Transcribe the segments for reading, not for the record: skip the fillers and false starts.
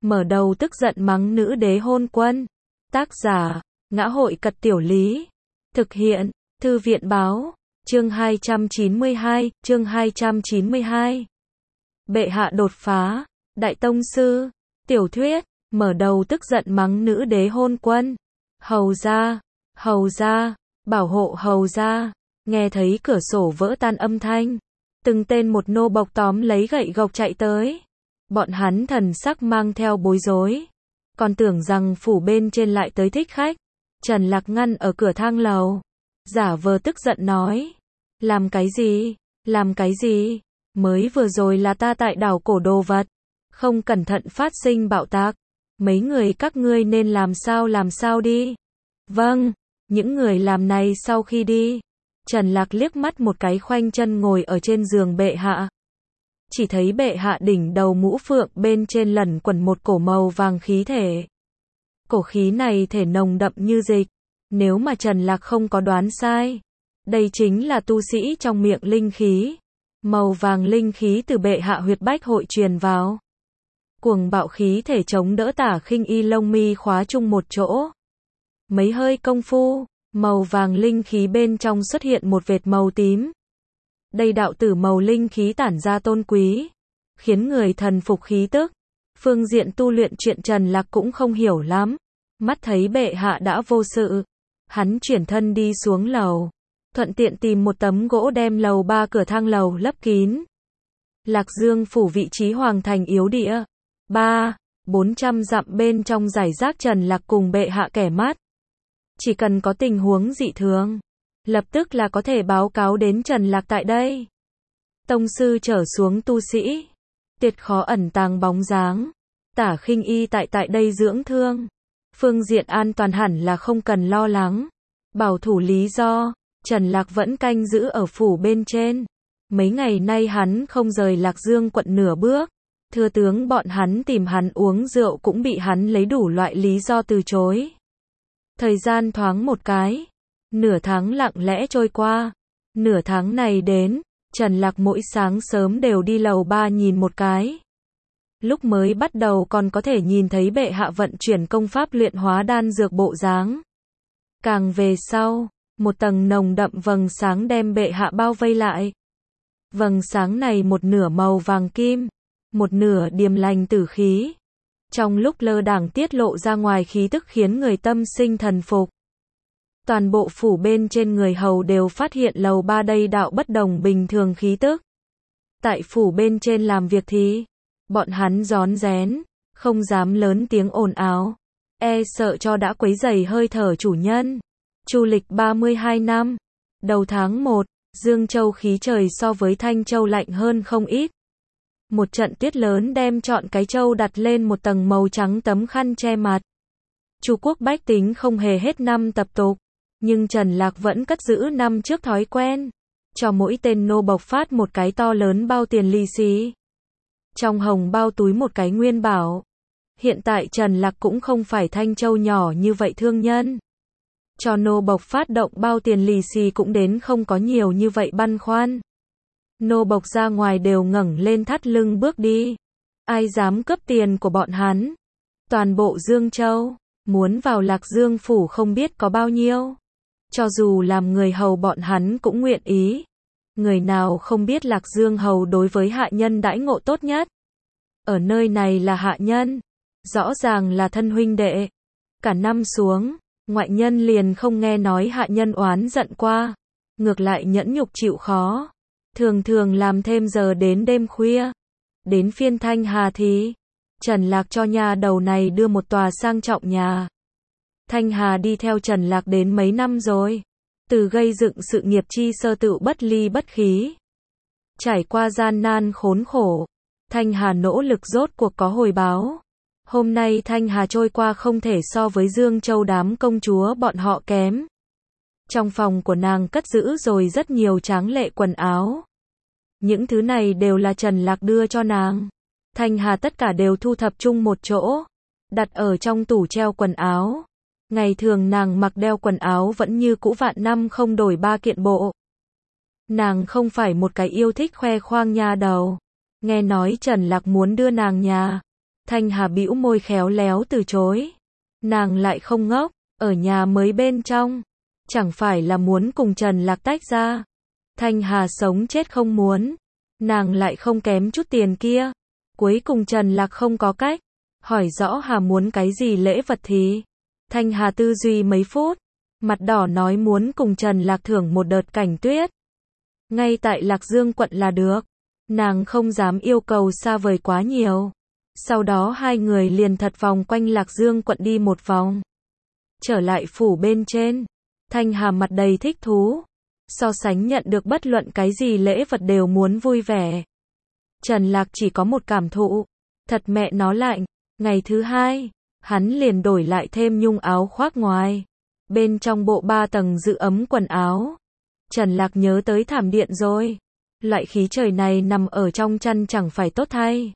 mở đầu tức giận mắng nữ đế hôn quân. Tác giả, Ngã Hội Cật Tiểu Lý. Thực hiện, Thư viện Báo. Chương 292, chương 292. Bệ hạ đột phá, Đại Tông Sư. Tiểu thuyết, mở đầu tức giận mắng nữ đế hôn quân. Hầu ra, bảo hộ hầu ra. Nghe thấy cửa sổ vỡ tan âm thanh, từng tên một nô bộc tóm lấy gậy gộc chạy tới. Bọn hắn thần sắc mang theo bối rối, còn tưởng rằng phủ bên trên lại tới thích khách. Trần Lạc ngăn ở cửa thang lầu, giả vờ tức giận nói: làm cái gì, mới vừa rồi là ta tại đảo cổ đồ vật, không cẩn thận phát sinh bạo tạc, mấy người các ngươi nên làm sao đi. Vâng, những người làm này sau khi đi. Trần Lạc liếc mắt một cái khoanh chân ngồi ở trên giường bệ hạ. Chỉ thấy bệ hạ đỉnh đầu mũ phượng bên trên lẩn quẩn một cổ màu vàng khí thể. Cổ khí này thể nồng đậm như dịch. Nếu mà Trần Lạc không có đoán sai, đây chính là tu sĩ trong miệng linh khí. Màu vàng linh khí từ bệ hạ huyệt bách hội truyền vào. Cuồng bạo khí thể chống đỡ Tả Khinh Y lông mi khóa chung một chỗ. Mấy hơi công phu, màu vàng linh khí bên trong xuất hiện một vệt màu tím. Đây đạo tử màu linh khí tản ra tôn quý, khiến người thần phục khí tức. Phương diện tu luyện chuyện Trần Lạc cũng không hiểu lắm. Mắt thấy bệ hạ đã vô sự, hắn chuyển thân đi xuống lầu, thuận tiện tìm một tấm gỗ đem lầu 3 cửa thang lầu lấp kín. Lạc Dương phủ vị trí hoàng thành yếu địa, 400 dặm bên trong giải rác Trần Lạc cùng bệ hạ kẻ mắt. Chỉ cần có tình huống dị thường, lập tức là có thể báo cáo đến Trần Lạc tại đây. Tông sư trở xuống tu sĩ, tuyệt khó ẩn tàng bóng dáng. Tả Khinh Y tại đây dưỡng thương, phương diện an toàn hẳn là không cần lo lắng. Bảo thủ lý do, Trần Lạc vẫn canh giữ ở phủ bên trên. Mấy ngày nay hắn không rời Lạc Dương quận nửa bước. Thừa tướng bọn hắn tìm hắn uống rượu cũng bị hắn lấy đủ loại lý do từ chối. Thời gian thoáng một cái, nửa tháng lặng lẽ trôi qua. Nửa tháng này đến, Trần Lạc mỗi sáng sớm đều đi lầu 3 nhìn một cái. Lúc mới bắt đầu còn có thể nhìn thấy bệ hạ vận chuyển công pháp luyện hóa đan dược bộ dáng. Càng về sau, một tầng nồng đậm vầng sáng đem bệ hạ bao vây lại. Vầng sáng này một nửa màu vàng kim, một nửa điềm lành tử khí. Trong lúc lơ đãng tiết lộ ra ngoài khí tức khiến người tâm sinh thần phục. Toàn bộ phủ bên trên người hầu đều phát hiện lầu 3 đây đạo bất đồng bình thường khí tức. Tại phủ bên trên làm việc thì bọn hắn rón rén, không dám lớn tiếng ồn ào, sợ cho đã quấy rầy hơi thở chủ nhân. Chu lịch 32 năm, đầu tháng 1, Dương Châu khí trời so với Thanh Châu lạnh hơn không ít. Một trận tuyết lớn đem trọn cái châu đặt lên một tầng màu trắng tấm khăn che mặt. Chu quốc bách tính không hề hết năm tập tục, nhưng Trần Lạc vẫn cất giữ năm trước thói quen, cho mỗi tên nô bộc phát một cái to lớn bao tiền lì xì. Trong hồng bao túi một cái nguyên bảo. Hiện tại Trần Lạc cũng không phải Thanh Châu nhỏ như vậy thương nhân. Cho nô bộc phát động bao tiền lì xì cũng đến không có nhiều như vậy băn khoăn. Nô bộc ra ngoài đều ngẩng lên thắt lưng bước đi. Ai dám cướp tiền của bọn hắn? Toàn bộ Dương Châu, muốn vào Lạc Dương phủ không biết có bao nhiêu. Cho dù làm người hầu bọn hắn cũng nguyện ý. Người nào không biết Lạc Dương hầu đối với hạ nhân đãi ngộ tốt nhất. Ở nơi này là hạ nhân, rõ ràng là thân huynh đệ. Cả năm xuống, ngoại nhân liền không nghe nói hạ nhân oán giận qua. Ngược lại nhẫn nhục chịu khó. Thường thường làm thêm giờ đến đêm khuya. Đến phiên Thanh Hà thì Trần Lạc cho nhà đầu này đưa một tòa sang trọng nhà. Thanh Hà đi theo Trần Lạc đến mấy năm rồi. Từ gây dựng sự nghiệp chi sơ tự bất ly bất khí. Trải qua gian nan khốn khổ, Thanh Hà nỗ lực rốt cuộc có hồi báo. Hôm nay Thanh Hà trôi qua không thể so với Dương Châu đám công chúa bọn họ kém. Trong phòng của nàng cất giữ rồi rất nhiều tráng lệ quần áo. Những thứ này đều là Trần Lạc đưa cho nàng. Thanh Hà tất cả đều thu thập chung một chỗ, đặt ở trong tủ treo quần áo. Ngày thường nàng mặc đeo quần áo vẫn như cũ vạn năm không đổi 3 kiện bộ. Nàng không phải một cái yêu thích khoe khoang nha đầu. Nghe nói Trần Lạc muốn đưa nàng nhà. Thanh Hà bĩu môi khéo léo từ chối. Nàng lại không ngốc, ở nhà mới bên trong, chẳng phải là muốn cùng Trần Lạc tách ra. Thanh Hà sống chết không muốn, nàng lại không kém chút tiền kia. Cuối cùng Trần Lạc không có cách, hỏi rõ Hà muốn cái gì lễ vật thì. Thanh Hà tư duy mấy phút, mặt đỏ nói muốn cùng Trần Lạc thưởng một đợt cảnh tuyết. Ngay tại Lạc Dương quận là được, nàng không dám yêu cầu xa vời quá nhiều. Sau đó hai người liền thật vòng quanh Lạc Dương quận đi một vòng. Trở lại phủ bên trên, Thanh Hà mặt đầy thích thú. So sánh nhận được bất luận cái gì lễ vật đều muốn vui vẻ. Trần Lạc chỉ có một cảm thụ, thật mẹ nó lạnh. Ngày thứ hai, hắn liền đổi lại thêm nhung áo khoác ngoài. Bên trong bộ 3 tầng giữ ấm quần áo. Trần Lạc nhớ tới thảm điện rồi. Loại khí trời này nằm ở trong chăn chẳng phải tốt thay.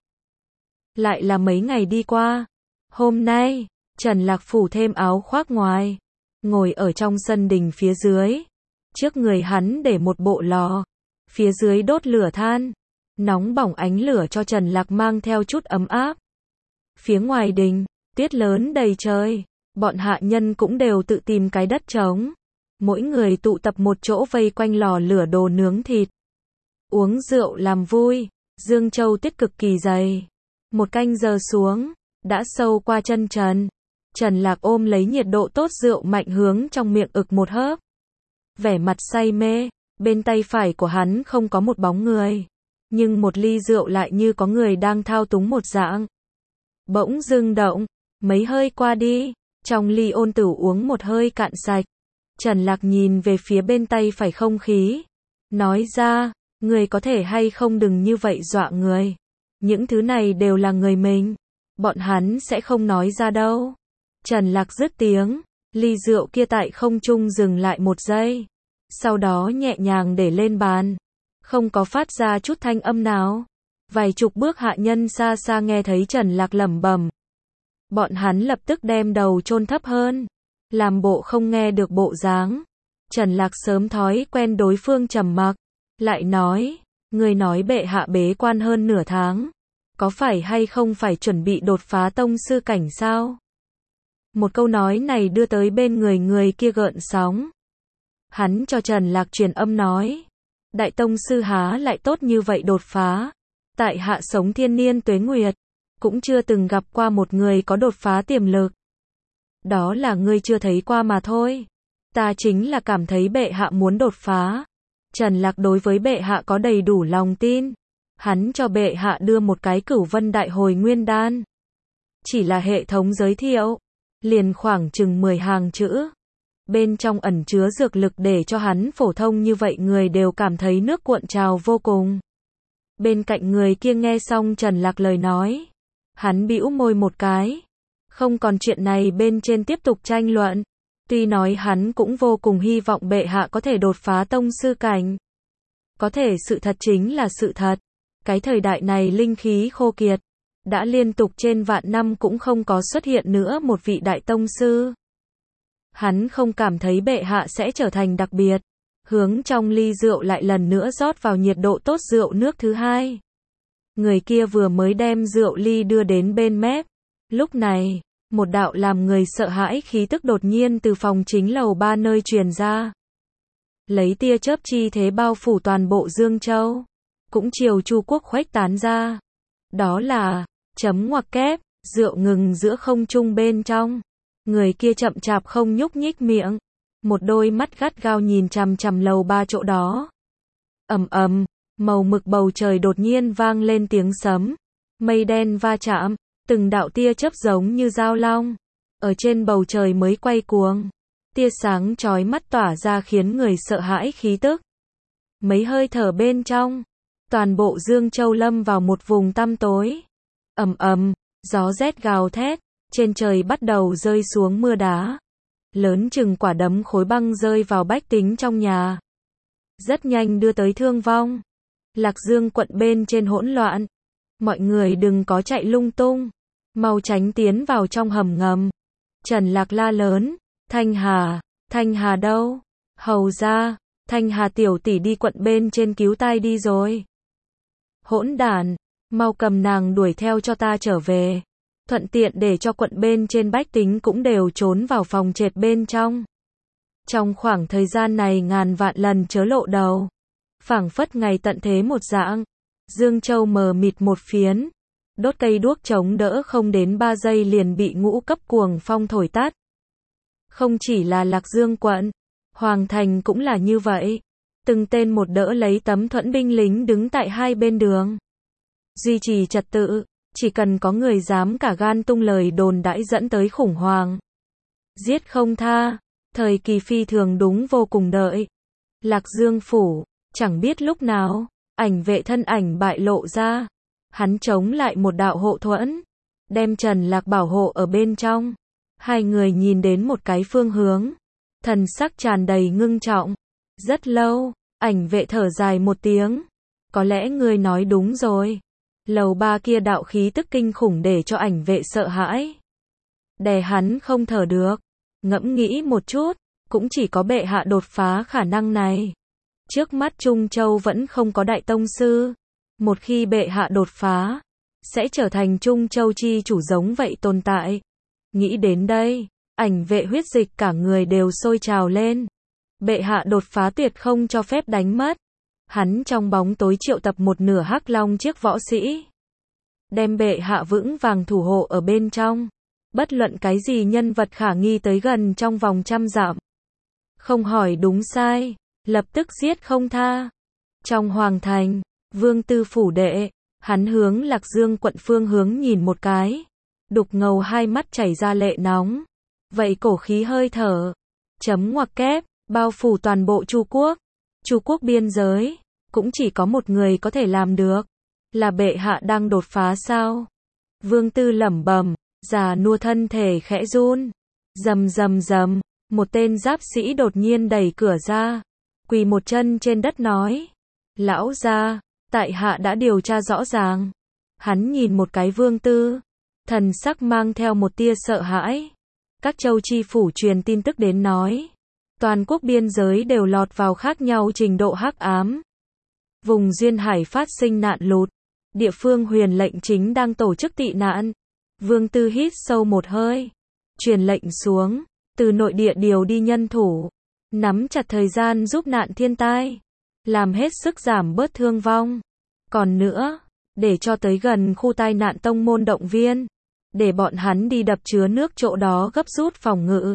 Lại là mấy ngày đi qua. Hôm nay, Trần Lạc phủ thêm áo khoác ngoài. Ngồi ở trong sân đình phía dưới. Trước người hắn để một bộ lò. Phía dưới đốt lửa than. Nóng bỏng ánh lửa cho Trần Lạc mang theo chút ấm áp. Phía ngoài đình, tuyết lớn đầy trời. Bọn hạ nhân cũng đều tự tìm cái đất trống. Mỗi người tụ tập một chỗ vây quanh lò lửa đồ nướng thịt. Uống rượu làm vui. Dương Châu tuyết cực kỳ dày. 1 canh giờ xuống, đã sâu qua chân trần. Trần Lạc ôm lấy nhiệt độ tốt rượu mạnh hướng trong miệng ực một hớp. Vẻ mặt say mê, bên tay phải của hắn không có một bóng người. Nhưng một ly rượu lại như có người đang thao túng một dạng. Bỗng dưng động, mấy hơi qua đi, trong ly Ôn Tử uống một hơi cạn sạch. Trần Lạc nhìn về phía bên tay phải không khí. Nói ra, người có thể hay không đừng như vậy dọa người. Những thứ này đều là người mình. Bọn hắn sẽ không nói ra đâu. Trần Lạc dứt tiếng. Ly rượu kia tại không trung dừng lại 1 giây. Sau đó nhẹ nhàng để lên bàn. Không có phát ra chút thanh âm nào. Vài chục bước hạ nhân xa xa nghe thấy Trần Lạc lẩm bẩm. Bọn hắn lập tức đem đầu chôn thấp hơn. Làm bộ không nghe được bộ dáng. Trần Lạc sớm thói quen đối phương trầm mặc. Lại nói, người nói bệ hạ bế quan hơn nửa tháng. Có phải hay không phải chuẩn bị đột phá tông sư cảnh sao? Một câu nói này đưa tới bên người kia gợn sóng. Hắn cho Trần Lạc truyền âm nói. Đại tông sư há lại tốt như vậy đột phá. Tại hạ sống thiên niên tuế nguyệt. Cũng chưa từng gặp qua một người có đột phá tiềm lực. Đó là ngươi chưa thấy qua mà thôi. Ta chính là cảm thấy bệ hạ muốn đột phá. Trần Lạc đối với bệ hạ có đầy đủ lòng tin. Hắn cho bệ hạ đưa một cái Cửu Vân Đại Hồi Nguyên Đan. Chỉ là hệ thống giới thiệu. Liền khoảng chừng 10 hàng chữ. Bên trong ẩn chứa dược lực để cho hắn phổ thông như vậy người đều cảm thấy nước cuộn trào vô cùng. Bên cạnh người kia nghe xong Trần Lạc lời nói. Hắn bĩu môi một cái. Không còn chuyện này bên trên tiếp tục tranh luận. Tuy nói hắn cũng vô cùng hy vọng bệ hạ có thể đột phá tông sư cảnh. Có thể sự thật chính là sự thật. Cái thời đại này linh khí khô kiệt. Đã liên tục trên vạn năm cũng không có xuất hiện nữa một vị đại tông sư. Hắn không cảm thấy bệ hạ sẽ trở thành đặc biệt. Hướng trong ly rượu lại lần nữa rót vào nhiệt độ tốt rượu nước thứ hai. Người kia vừa mới đem rượu ly đưa đến bên mép. Lúc này, một đạo làm người sợ hãi khí tức đột nhiên từ phòng chính lầu 3 nơi truyền ra. Lấy tia chớp chi thế bao phủ toàn bộ Dương Châu. Cũng chiều Chu Quốc khuếch tán ra. Đó là, chấm ngoặc kép, rượu ngừng giữa không trung bên trong. Người kia chậm chạp không nhúc nhích miệng. Một đôi mắt gắt gao nhìn chằm chằm lầu 3 chỗ đó. Ầm ầm, màu mực bầu trời đột nhiên vang lên tiếng sấm. Mây đen va chạm, từng đạo tia chớp giống như dao long. Ở trên bầu trời mới quay cuồng. Tia sáng chói mắt tỏa ra khiến người sợ hãi khí tức. Mấy hơi thở bên trong, toàn bộ Dương Châu lâm vào một vùng tăm tối. Ầm ầm, gió rét gào thét, trên trời bắt đầu rơi xuống mưa đá. Lớn chừng quả đấm khối băng rơi vào bách tính trong nhà. Rất nhanh đưa tới thương vong. Lạc Dương quận bên trên hỗn loạn. Mọi người đừng có chạy lung tung. Mau tránh tiến vào trong hầm ngầm. Trần Lạc la lớn. Thanh Hà đâu? Hầu ra, Thanh Hà tiểu tỷ đi quận bên trên cứu tai đi rồi. Hỗn đản, mau cầm nàng đuổi theo cho ta trở về. thuận tiện để cho quận bên trên bách tính cũng đều trốn vào phòng trệt bên trong. Trong khoảng thời gian này ngàn vạn lần chớ lộ đầu. Phảng phất ngày tận thế một dạng, Dương Châu mờ mịt một phiến, đốt cây đuốc chống đỡ không đến 3 giây liền bị ngũ cấp cuồng phong thổi tắt. Không chỉ là Lạc Dương quận, Hoàng Thành cũng là như vậy. Từng tên một đỡ lấy tấm thuẫn binh lính đứng tại hai bên đường. Duy trì trật tự, chỉ cần có người dám cả gan tung lời đồn đãi dẫn tới khủng hoảng. Giết không tha, thời kỳ phi thường đúng vô cùng đợi. Lạc Dương phủ, chẳng biết lúc nào, ảnh vệ thân ảnh bại lộ ra. Hắn chống lại một đạo hộ thuẫn, đem Trần Lạc bảo hộ ở bên trong. Hai người nhìn đến một cái phương hướng, thần sắc tràn đầy ngưng trọng. Rất lâu, ảnh vệ thở dài một tiếng. Có lẽ ngươi nói đúng rồi. Lầu 3 kia đạo khí tức kinh khủng để cho ảnh vệ sợ hãi. Đè hắn không thở được. Ngẫm nghĩ một chút, cũng chỉ có bệ hạ đột phá khả năng này. Trước mắt Trung Châu vẫn không có đại tông sư. Một khi bệ hạ đột phá, sẽ trở thành Trung Châu chi chủ giống vậy tồn tại. Nghĩ đến đây, ảnh vệ huyết dịch cả người đều sôi trào lên. Bệ hạ đột phá tuyệt không cho phép đánh mất. Hắn trong bóng tối triệu tập một nửa hắc long chiếc võ sĩ. Đem bệ hạ vững vàng thủ hộ ở bên trong. Bất luận cái gì nhân vật khả nghi tới gần trong vòng 100 dặm. Không hỏi đúng sai, lập tức giết không tha. Trong Hoàng Thành, Vương Tư phủ đệ, hắn hướng Lạc Dương quận phương hướng nhìn một cái. Đục ngầu hai mắt chảy ra lệ nóng. Vậy cổ khí hơi thở. Chấm ngoặc kép, bao phủ toàn bộ Chu quốc. Chu quốc biên giới, cũng chỉ có một người có thể làm được. Là bệ hạ đang đột phá sao? Vương Tư lẩm bẩm, già nua thân thể khẽ run. Rầm rầm rầm, một tên giáp sĩ đột nhiên đẩy cửa ra. Quỳ một chân trên đất nói. Lão gia, tại hạ đã điều tra rõ ràng. Hắn nhìn một cái Vương Tư. Thần sắc mang theo một tia sợ hãi. Các châu chi phủ truyền tin tức đến nói. Toàn quốc biên giới đều lọt vào khác nhau trình độ hắc ám. Vùng duyên hải phát sinh nạn lụt. Địa phương huyền lệnh chính đang tổ chức tị nạn. Vương Tư hít sâu một hơi. Truyền lệnh xuống. Từ nội địa điều đi nhân thủ. Nắm chặt thời gian giúp nạn thiên tai. Làm hết sức giảm bớt thương vong. Còn nữa, để cho tới gần khu tai nạn tông môn động viên. Để bọn hắn đi đập chứa nước chỗ đó gấp rút phòng ngự.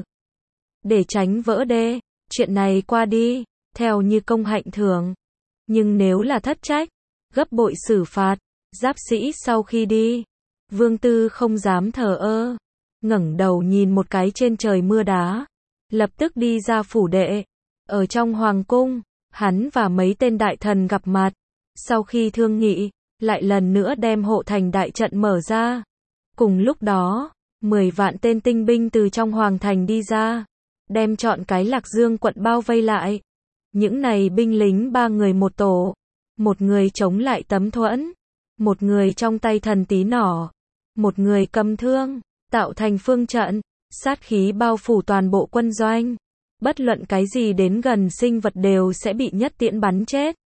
Để tránh vỡ đê. Chuyện này qua đi, theo như công hạnh thường. Nhưng nếu là thất trách, gấp bội xử phạt. Giáp sĩ sau khi đi, Vương Tư không dám thờ ơ. Ngẩng đầu nhìn một cái trên trời mưa đá. Lập tức đi ra phủ đệ. Ở trong hoàng cung, hắn và mấy tên đại thần gặp mặt. Sau khi thương nghị, lại lần nữa đem hộ thành đại trận mở ra. Cùng lúc đó, 10 vạn tên tinh binh từ trong hoàng thành đi ra. Đem trọn cái Lạc Dương quận bao vây lại. Những này binh lính 3 người một tổ. Một người chống lại tấm thuẫn. Một người trong tay thần tí nỏ. Một người cầm thương. Tạo thành phương trận. Sát khí bao phủ toàn bộ quân doanh. Bất luận cái gì đến gần sinh vật đều sẽ bị nhất tiễn bắn chết.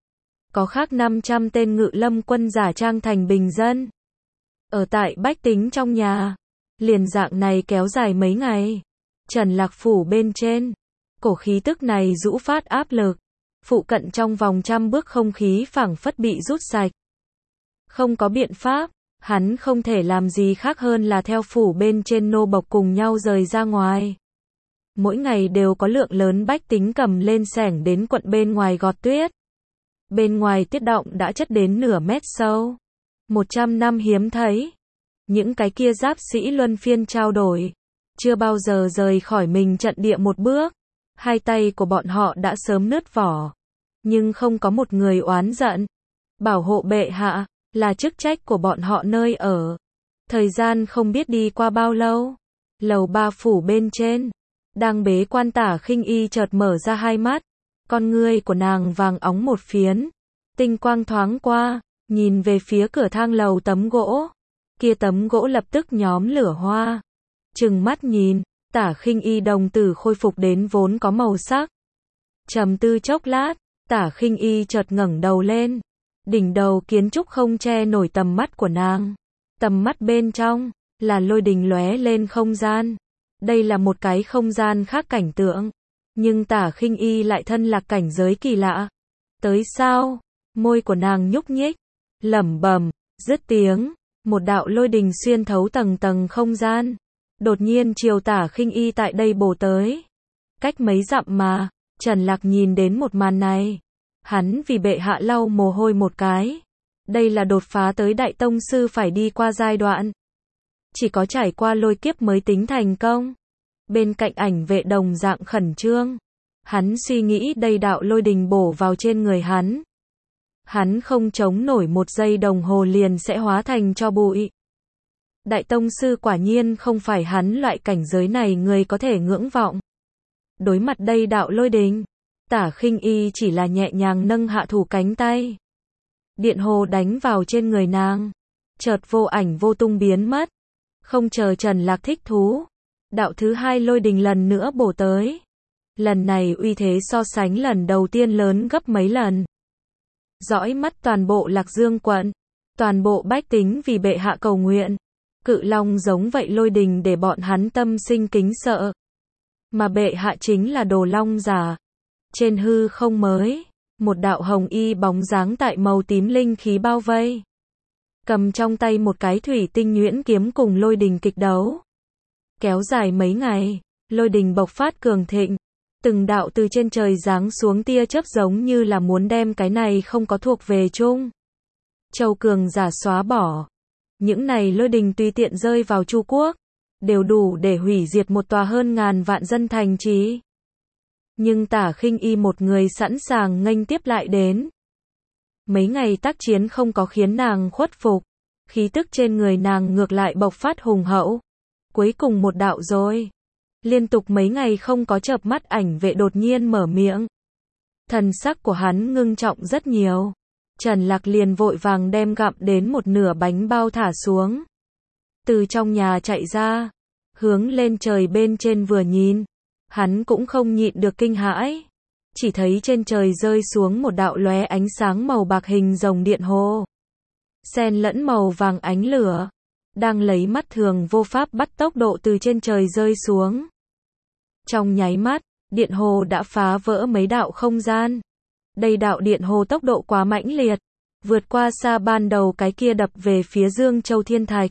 Có khác 500 tên ngự lâm quân giả trang thành bình dân. Ở tại bách tính trong nhà. Liền dạng này kéo dài mấy ngày. Trần Lạc phủ bên trên. Cổ khí tức này rũ phát áp lực. Phụ cận trong vòng 100 bước không khí phảng phất bị rút sạch. Không có biện pháp. Hắn không thể làm gì khác hơn là theo phủ bên trên nô bộc cùng nhau rời ra ngoài. Mỗi ngày đều có lượng lớn bách tính cầm lên xẻng đến quận bên ngoài gọt tuyết. Bên ngoài tuyết động đã chất đến nửa mét sâu. 100 năm hiếm thấy. Những cái kia giáp sĩ luân phiên trao đổi. Chưa bao giờ rời khỏi mình trận địa một bước. Hai tay của bọn họ đã sớm nứt vỏ. Nhưng không có một người oán giận. Bảo hộ bệ hạ là chức trách của bọn họ nơi ở. Thời gian không biết đi qua bao lâu. Lầu 3 phủ bên trên. Đang bế quan Tả Khinh Y chợt mở ra hai mắt. Con ngươi của nàng vàng óng một phiến. Tinh quang thoáng qua. Nhìn về phía cửa thang lầu tấm gỗ. Kia tấm gỗ lập tức nhóm lửa hoa. Trừng mắt nhìn. Tả Khinh Y đồng tử khôi phục đến vốn có màu sắc. Trầm tư chốc lát. Tả Khinh Y chợt ngẩng đầu lên. Đỉnh đầu kiến trúc không che nổi tầm mắt của nàng. Tầm mắt bên trong, là lôi đình lóe lên không gian. Đây là một cái không gian khác cảnh tượng. Nhưng Tả Khinh Y lại thân lạc cảnh giới kỳ lạ. Tới sao? Môi của nàng nhúc nhích, lẩm bẩm, dứt tiếng, một đạo lôi đình xuyên thấu tầng tầng không gian. Đột nhiên chiều Tả Khinh Y tại đây bổ tới. Cách mấy dặm mà, Trần Lạc nhìn đến một màn này. Hắn vì bệ hạ lau mồ hôi một cái. Đây là đột phá tới đại tông sư phải đi qua giai đoạn. Chỉ có trải qua lôi kiếp mới tính thành công. Bên cạnh Ảnh Vệ đồng dạng khẩn trương. Hắn suy nghĩ đây đạo lôi đình bổ vào trên người hắn. Hắn không chống nổi một giây đồng hồ liền sẽ hóa thành tro bụi. Đại tông sư quả nhiên không phải hắn loại cảnh giới này người có thể ngưỡng vọng. Đối mặt đây đạo lôi đình, Tả Khinh Y chỉ là nhẹ nhàng nâng hạ thủ cánh tay. Điện hồ đánh vào trên người nàng, chợt vô ảnh vô tung biến mất. Không chờ Trần Lạc thích thú, đạo thứ hai lôi đình lần nữa bổ tới. Lần này uy thế so sánh lần đầu tiên lớn gấp mấy lần. Dõi mắt toàn bộ Lạc Dương quận, toàn bộ bách tính vì bệ hạ cầu nguyện. Cự long giống vậy lôi đình để bọn hắn tâm sinh kính sợ. Mà bệ hạ chính là đồ long giả. Trên hư không mới, một đạo hồng y bóng dáng tại màu tím linh khí bao vây. Cầm trong tay một cái thủy tinh nhuyễn kiếm cùng lôi đình kịch đấu. Kéo dài mấy ngày, lôi đình bộc phát cường thịnh. Từng đạo từ trên trời giáng xuống tia chớp giống như là muốn đem cái này không có thuộc về chung. Châu cường giả xóa bỏ. Những này lôi đình tùy tiện rơi vào Chu Quốc, đều đủ để hủy diệt một tòa hơn ngàn vạn dân thành trì. Nhưng Tả Khinh Y một người sẵn sàng nghênh tiếp lại đến. Mấy ngày tác chiến không có khiến nàng khuất phục, khí tức trên người nàng ngược lại bộc phát hùng hậu. Cuối cùng một đạo rồi. Liên tục mấy ngày không có chợp mắt Ảnh Vệ đột nhiên mở miệng. Thần sắc của hắn ngưng trọng rất nhiều. Trần Lạc liền vội vàng đem gặm đến một nửa bánh bao thả xuống. Từ trong nhà chạy ra, hướng lên trời bên trên vừa nhìn. Hắn cũng không nhịn được kinh hãi. Chỉ thấy trên trời rơi xuống một đạo lóe ánh sáng màu bạc hình rồng điện hồ. Xen lẫn màu vàng ánh lửa. Đang lấy mắt thường vô pháp bắt tốc độ từ trên trời rơi xuống. Trong nháy mắt, điện hồ đã phá vỡ mấy đạo không gian. Đây đạo điện hồ tốc độ quá mãnh liệt, vượt qua xa ban đầu cái kia đập về phía Dương Châu Thiên Thạch.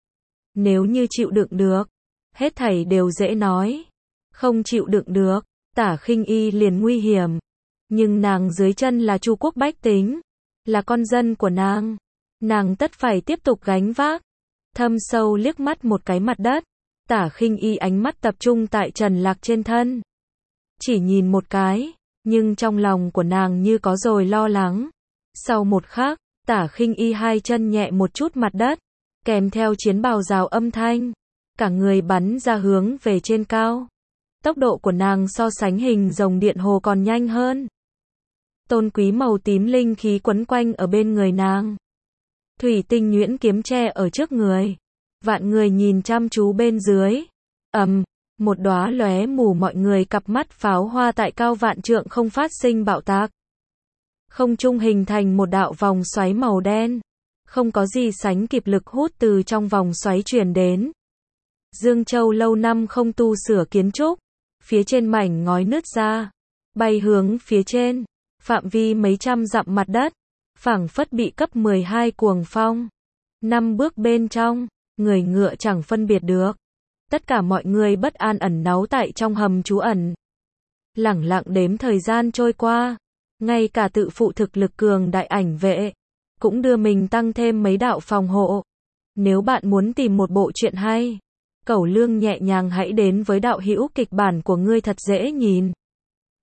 Nếu như chịu đựng được, hết thảy đều dễ nói. Không chịu đựng được, Tả Khinh Y liền nguy hiểm. Nhưng nàng dưới chân là Chu Quốc bách tính, là con dân của nàng tất phải tiếp tục gánh vác. Thâm sâu liếc mắt một cái mặt đất, Tả Khinh Y ánh mắt tập trung tại Trần Lạc trên thân. Chỉ nhìn một cái, nhưng trong lòng của nàng như có rồi lo lắng. Sau một khắc, Tả Khinh Y hai chân nhẹ một chút mặt đất, kèm theo chiến bào rào âm thanh, cả người bắn ra hướng về trên cao. Tốc độ của nàng so sánh hình rồng điện hồ còn nhanh hơn. Tôn quý màu tím linh khí quấn quanh ở bên người nàng. Thủy tinh nhuyễn kiếm che ở trước người. Vạn người nhìn chăm chú bên dưới. Một đóa lóe mù mọi người cặp mắt pháo hoa tại cao vạn trượng không phát sinh bạo tạc. Không trung hình thành một đạo vòng xoáy màu đen. Không có gì sánh kịp lực hút từ trong vòng xoáy truyền đến. Dương Châu lâu năm không tu sửa kiến trúc. Phía trên mảnh ngói nứt ra. Bay hướng phía trên. Phạm vi mấy trăm dặm mặt đất. Phảng phất bị cấp 12 cuồng phong. 5 bước bên trong, người ngựa chẳng phân biệt được. Tất cả mọi người bất an ẩn náu tại trong hầm trú ẩn. Lẳng lặng đếm thời gian trôi qua. Ngay cả tự phụ thực lực cường đại Ảnh Vệ cũng đưa mình tăng thêm mấy đạo phòng hộ. Nếu bạn muốn tìm một bộ truyện hay, Cẩu Lương nhẹ nhàng hãy đến với đạo hữu kịch bản của ngươi thật dễ nhìn.